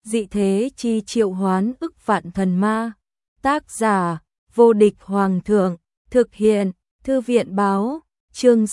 Dị thế chi triệu hoán ức vạn thần ma. Tác giả, vô địch hoàng thượng. Thực hiện, thư viện báo. Chương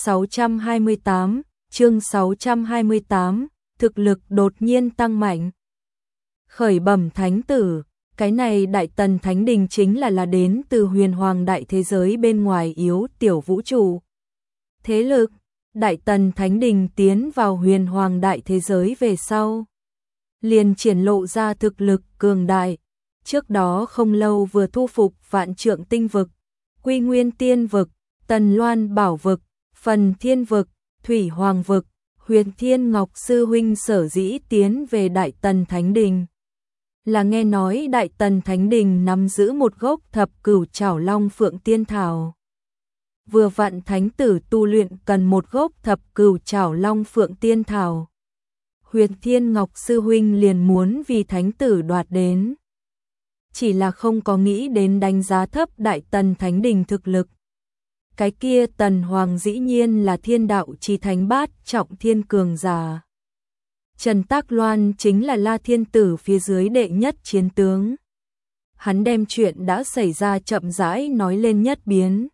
628, thực lực đột nhiên tăng mạnh. Khởi bẩm thánh tử, cái này Đại Tần Thánh Đình chính là đến từ huyền hoàng đại thế giới bên ngoài yếu tiểu vũ trụ. Thế lực, Đại Tần Thánh Đình tiến vào huyền hoàng đại thế giới về sau, liền triển lộ ra thực lực cường đại. Trước đó không lâu vừa thu phục Vạn Trượng Tinh Vực, Quy Nguyên Tiên Vực, Tần Loan Bảo Vực, Phần Thiên Vực, Thủy Hoàng Vực. Huyền Thiên Ngọc Sư Huynh sở dĩ tiến về Đại Tần Thánh Đình, là nghe nói Đại Tần Thánh Đình nắm giữ một gốc thập cửu trảo long phượng tiên thảo. Vừa vặn thánh tử tu luyện cần một gốc thập cửu trảo long phượng tiên thảo. Huyền Thiên Ngọc Sư Huynh liền muốn vì thánh tử đoạt đến. Chỉ là không có nghĩ đến đánh giá thấp Đại Tần Thánh Đình thực lực. Cái kia Tần Hoàng dĩ nhiên là thiên đạo chí thánh bát trọng thiên cường giả. Trần Tác Loan chính là La Thiên Tử phía dưới đệ nhất chiến tướng. Hắn đem chuyện đã xảy ra chậm rãi nói lên nhất biến.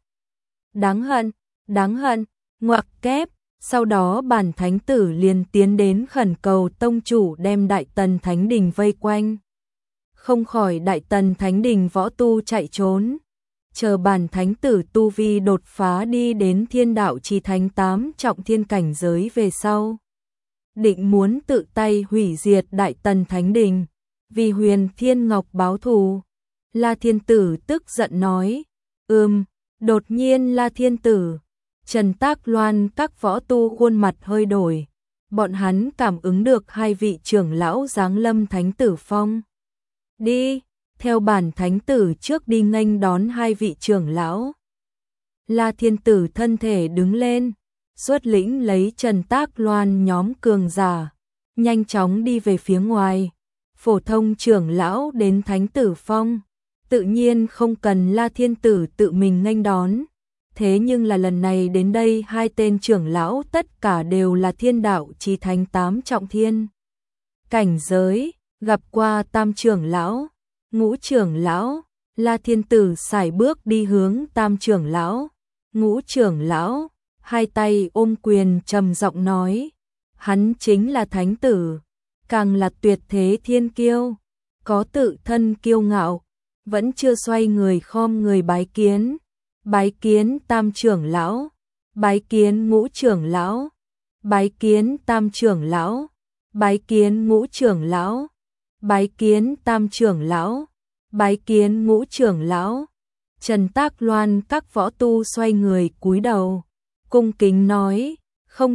Đáng hận, ngoặc kép. Sau đó bản thánh tử liền tiến đến khẩn cầu tông chủ đem Đại Tần Thánh Đình vây quanh. Không khỏi Đại Tần Thánh Đình võ tu chạy trốn. Chờ bản thánh tử tu vi đột phá đi đến thiên đạo chí thánh 8 trọng thiên cảnh giới về sau, định muốn tự tay hủy diệt Đại Tần Thánh Đình, vì Huyền Thiên Ngọc báo thù. La Thiên Tử tức giận nói, đột nhiên La Thiên Tử, Trần Tác Loan các võ tu khuôn mặt hơi đổi, bọn hắn cảm ứng được hai vị trưởng lão giáng lâm thánh tử phong. Đi, theo bản thánh tử trước đi nghênh đón hai vị trưởng lão. La Thiên Tử thân thể đứng lên, xuất lĩnh lấy Trần Tác Loan nhóm cường giả, nhanh chóng đi về phía ngoài. Phổ thông trưởng lão đến thánh tử phong, tự nhiên không cần La Thiên Tử tự mình nghênh đón. Thế nhưng là lần này đến đây hai tên trưởng lão tất cả đều là thiên đạo chí thánh 8 trọng thiên cảnh giới, gặp qua tam trưởng lão, ngũ trưởng lão. La Thiên Tử sải bước đi hướng tam trưởng lão, ngũ trưởng lão, hai tay ôm quyền trầm giọng nói, hắn chính là thánh tử, càng là tuyệt thế thiên kiêu, có tự thân kiêu ngạo, vẫn chưa xoay người khom người bái kiến tam trưởng lão, bái kiến ngũ trưởng lão, bái kiến tam trưởng lão, bái kiến ngũ trưởng lão, bái kiến tam trưởng lão, bái kiến ngũ trưởng lão. Trần Tác Loan các võ tu xoay người cúi đầu, cung kính nói, không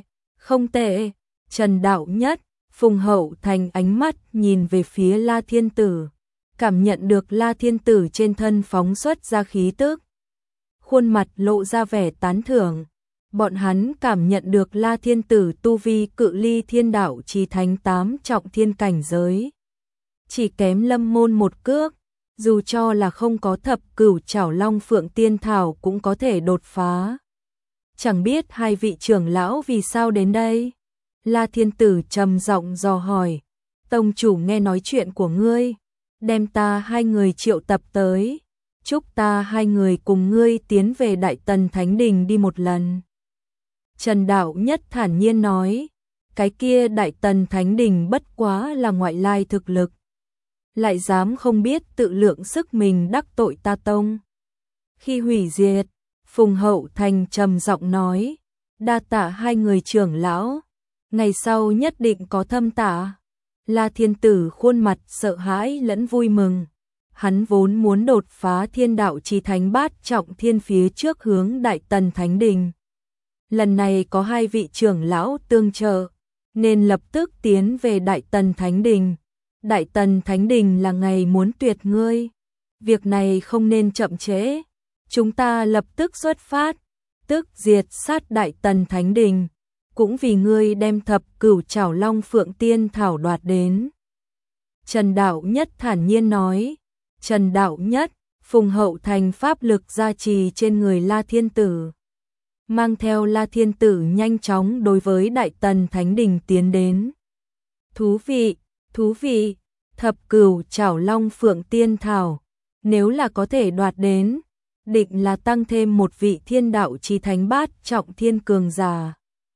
tệ. Trần Đạo Nhất, Phùng Hậu Thành ánh mắt nhìn về phía La Thiên Tử, cảm nhận được La Thiên Tử trên thân phóng xuất ra khí tức, khuôn mặt lộ ra vẻ tán thưởng. Bọn hắn cảm nhận được La Thiên Tử tu vi cự ly thiên đạo chí thánh 8 trọng thiên cảnh giới, chỉ kém Lâm Môn một cước, dù cho là không có thập cửu trảo long phượng tiên thảo cũng có thể đột phá. Chẳng biết hai vị trưởng lão vì sao đến đây? La Thiên Tử trầm giọng dò hỏi, tông chủ nghe nói chuyện của ngươi, đem ta hai người triệu tập tới, chúc ta hai người cùng ngươi tiến về Đại Tần Thánh Đình đi một lần. Trần Đạo Nhất thản nhiên nói, cái kia Đại Tần Thánh Đình bất quá là ngoại lai thực lực, lại dám không biết tự lượng sức mình đắc tội ta tông. Khi hủy diệt, Phùng Hậu Thành trầm giọng nói, đa tạ hai người trưởng lão, ngày sau nhất định có thâm tạ. La Thiên Tử khuôn mặt sợ hãi lẫn vui mừng. Hắn vốn muốn đột phá thiên đạo chí thánh bát trọng thiên phía trước hướng Đại Tần Thánh Đình. Lần này có hai vị trưởng lão tương trợ, nên lập tức tiến về Đại Tần Thánh Đình. Đại Tần Thánh Đình là ngày muốn tuyệt ngươi. Việc này không nên chậm trễ. Chúng ta lập tức xuất phát, tức diệt sát Đại Tần Thánh Đình, cũng vì ngươi đem thập cửu trảo long phượng tiên thảo đoạt đến. Trần Đạo Nhất thản nhiên nói. Trần Đạo Nhất, Phùng Hậu Thành pháp lực gia trì trên người La Thiên Tử, mang theo La Thiên Tử nhanh chóng đối với Đại Tần Thánh Đình tiến đến. Thú vị, Thập Cửu Trảo Long Phượng Tiên Thảo, nếu là có thể đoạt đến, định là tăng thêm một vị thiên đạo chí thánh bát trọng thiên cường giả.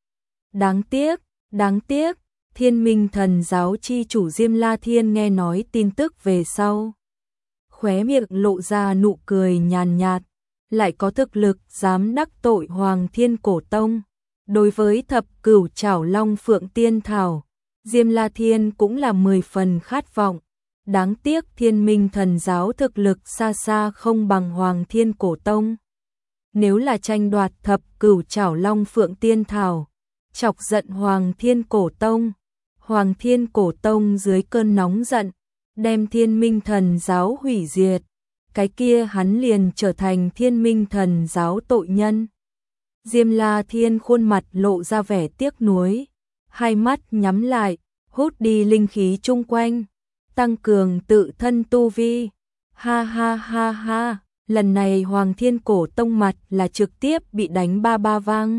Đáng tiếc, Thiên Minh Thần giáo chi chủ Diêm La Thiên nghe nói tin tức về sau, khóe miệng lộ ra nụ cười nhàn nhạt, lại có thực lực dám đắc tội Hoàng Thiên Cổ Tông. Đối với Thập Cửu Trảo Long Phượng Tiên Thảo, Diêm La Thiên cũng là 10 phần khát vọng. Đáng tiếc Thiên Minh Thần giáo thực lực xa xa không bằng Hoàng Thiên Cổ Tông. Nếu là tranh đoạt Thập Cửu Trảo Long Phượng Tiên Thảo, chọc giận Hoàng Thiên Cổ Tông, Hoàng Thiên Cổ Tông dưới cơn nóng giận, đem Thiên Minh Thần giáo hủy diệt, cái kia hắn liền trở thành Thiên Minh Thần giáo tội nhân. Diêm La Thiên khuôn mặt lộ ra vẻ tiếc nuối, hai mắt nhắm lại, hút đi linh khí chung quanh, tăng cường tự thân tu vi. Ha ha ha ha, lần này Hoàng Thiên Cổ Tông mặt là trực tiếp bị đánh ba ba vang.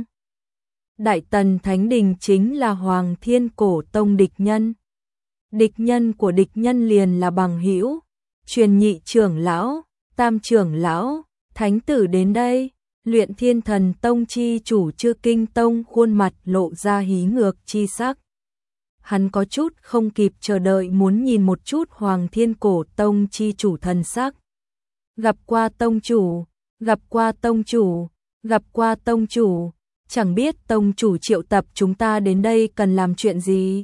Đại Tần Thánh Đình chính là Hoàng Thiên Cổ Tông địch nhân. Địch nhân của địch nhân liền là bằng hữu. Truyền nhị trưởng lão, tam trưởng lão, thánh tử đến đây. Luyện Thiên Thần Tông chi chủ Chư Kinh Tông khuôn mặt lộ ra hí ngược chi sắc. Hắn có chút không kịp chờ đợi muốn nhìn một chút Hoàng Thiên Cổ Tông chi chủ thần sắc. Gặp qua tông chủ, gặp qua tông chủ, gặp qua tông chủ, chẳng biết tông chủ triệu tập chúng ta đến đây cần làm chuyện gì.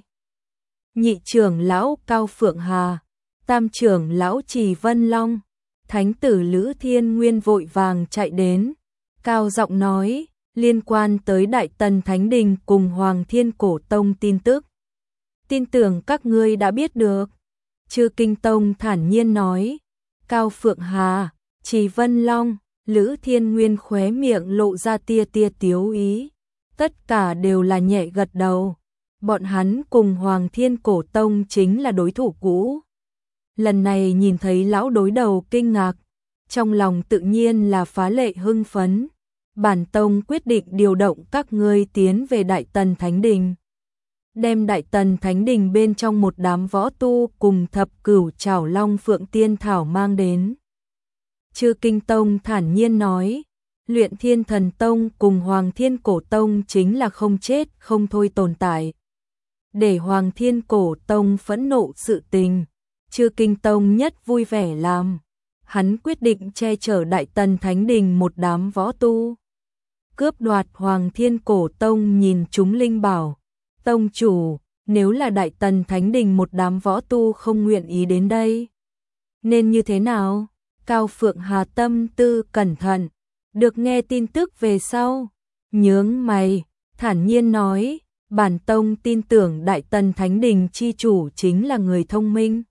Nhị trưởng lão Cao Phượng Hà, tam trưởng lão Trì Vân Long, thánh tử Lữ Thiên Nguyên vội vàng chạy đến, cao giọng nói, liên quan tới Đại Tần Thánh Đình cùng Hoàng Thiên Cổ Tông tin tức. Tin tưởng các ngươi đã biết được. Chư Kinh Tông thản nhiên nói. Cao Phượng Hà, Trì Vân Long, Lữ Thiên Nguyên khóe miệng lộ ra tia tia tiếu ý. Tất cả đều là nhẹ gật đầu. Bọn hắn cùng Hoàng Thiên Cổ Tông chính là đối thủ cũ. Lần này nhìn thấy lão đối đầu kinh ngạc, trong lòng tự nhiên là phá lệ hưng phấn. Bản tông quyết định điều động các ngươi tiến về Đại Tần Thánh Đình. Đem Đại Tần Thánh Đình bên trong một đám võ tu cùng Thập Cửu Trảo Long Phượng Tiên Thảo mang đến. Chư Kinh Tông thản nhiên nói, Luyện Thiên Thần Tông cùng Hoàng Thiên Cổ Tông chính là không chết không thôi tồn tại. Để Hoàng Thiên Cổ Tông phẫn nộ sự tình, Chư Kinh Tông nhất vui vẻ làm. Hắn quyết định che chở Đại Tần Thánh Đình một đám võ tu. Cướp đoạt Hoàng Thiên Cổ Tông nhìn chúng linh bảo. Tông chủ, nếu là Đại Tần Thánh Đình một đám võ tu không nguyện ý đến đây, nên như thế nào? Cao Phượng Hà tâm tư cẩn thận, được nghe tin tức về sau, nhướng mày, thản nhiên nói, bản tông tin tưởng Đại Tần Thánh Đình chi chủ chính là người thông minh,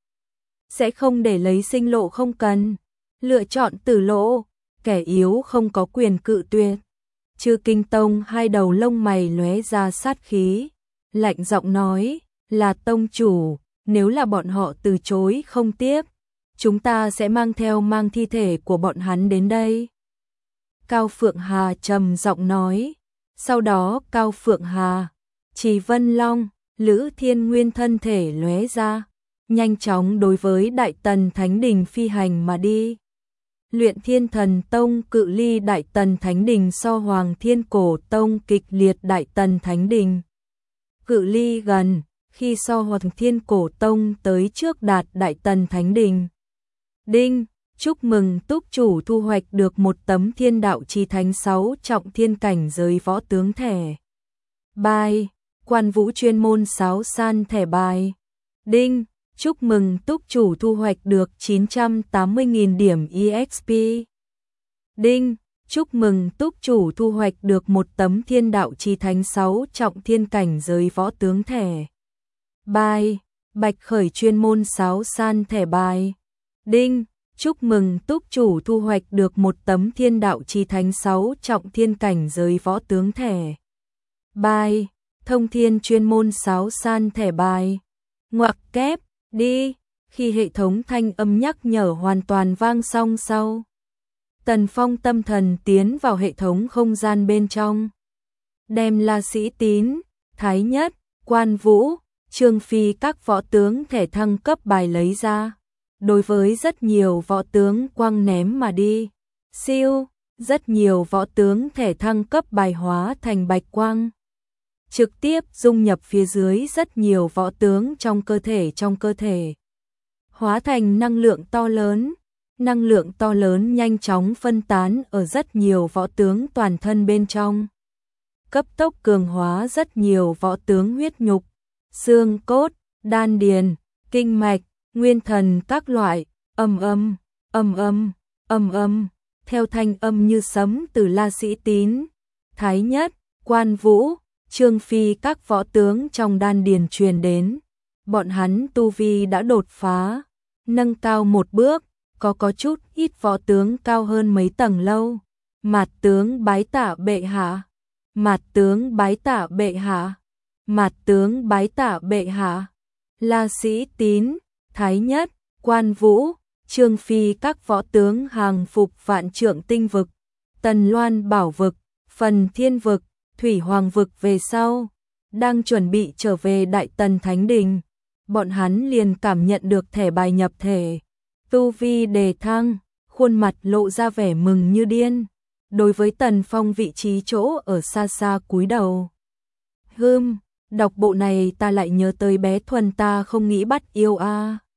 sẽ không để lấy sinh lộ không cần, lựa chọn tử lộ, kẻ yếu không có quyền cự tuyệt. Chư Kinh Tông hai đầu lông mày lóe ra sát khí, lạnh giọng nói, là tông chủ, nếu là bọn họ từ chối không tiếp, chúng ta sẽ mang thi thể của bọn hắn đến đây. Cao Phượng Hà trầm giọng nói, sau đó Cao Phượng Hà, Trì Vân Long, Lữ Thiên Nguyên thân thể lóe ra, nhanh chóng đối với Đại Tần Thánh Đình phi hành mà đi. Luyện Thiên Thần Tông cự ly Đại Tần Thánh Đình so Hoàng Thiên Cổ Tông kịch liệt. Đại Tần Thánh Đình cự ly gần, khi so Hoàng Thiên Cổ Tông tới trước đạt Đại Tần Thánh Đình. Đinh, chúc mừng túc chủ thu hoạch được một tấm Thiên Đạo Chí Thánh 6 trọng thiên cảnh giới võ tướng thẻ. Bài, Quan Vũ chuyên môn sáo san thẻ bài. Đinh, chúc mừng túc chủ thu hoạch được 980.000 điểm EXP. Đinh, chúc mừng túc chủ thu hoạch được một tấm Thiên Đạo Chí Thánh 6 trọng thiên cảnh giới võ tướng thẻ. Bài, Bạch Khởi chuyên môn sáo san thẻ bài. Đinh, chúc mừng túc chủ thu hoạch được một tấm Thiên Đạo Chí Thánh 6 trọng thiên cảnh giới võ tướng thẻ. Bài, Thông Thiên chuyên môn sáo san thẻ bài. Ngoặc kép, đi, khi hệ thống thanh âm nhắc nhở hoàn toàn vang xong sau. Tần Phong tâm thần tiến vào hệ thống không gian bên trong. Đem La Sĩ Tín, Thái Nhất, Quan Vũ, Trương Phi các võ tướng thẻ thăng cấp bài lấy ra. Đối với rất nhiều võ tướng quăng ném mà đi. Siêu, rất nhiều võ tướng thẻ thăng cấp bài hóa thành bạch quang. Trực tiếp dung nhập phía dưới rất nhiều võ tướng trong cơ thể. Hóa thành năng lượng to lớn. Năng lượng to lớn nhanh chóng phân tán ở rất nhiều võ tướng toàn thân bên trong. Cấp tốc cường hóa rất nhiều võ tướng huyết nhục, xương cốt, đan điền, kinh mạch, nguyên thần các loại, ầm ầm, ầm ầm, ầm ầm, theo thanh âm như sấm từ La Sĩ Tín, Thái Nhất, Quan Vũ, Trương Phi các võ tướng trong đan điền truyền đến. Bọn hắn tu vi đã đột phá, nâng cao một bước, có chút ít võ tướng cao hơn mấy tầng lâu. Mạt tướng bái tạ bệ hạ. Mạt tướng bái tạ bệ hạ. Mạt tướng bái tạ bệ hạ. La Sĩ Tín, Thái Nhất, Quan Vũ, Trương Phi các võ tướng hàng phục vạn trượng tinh vực, Tần Loan bảo vực, Phần Thiên vực, Thủy Hoàng vực về sau, đang chuẩn bị trở về Đại Tần Thánh Đình. Bọn hắn liền cảm nhận được thẻ bài nhập thể, tu vi đề thăng, khuôn mặt lộ ra vẻ mừng như điên. Đối với Tần Phong vị trí chỗ ở xa xa cúi đầu. Đọc bộ này ta lại nhớ tới bé Thuần ta không nghĩ bắt yêu a.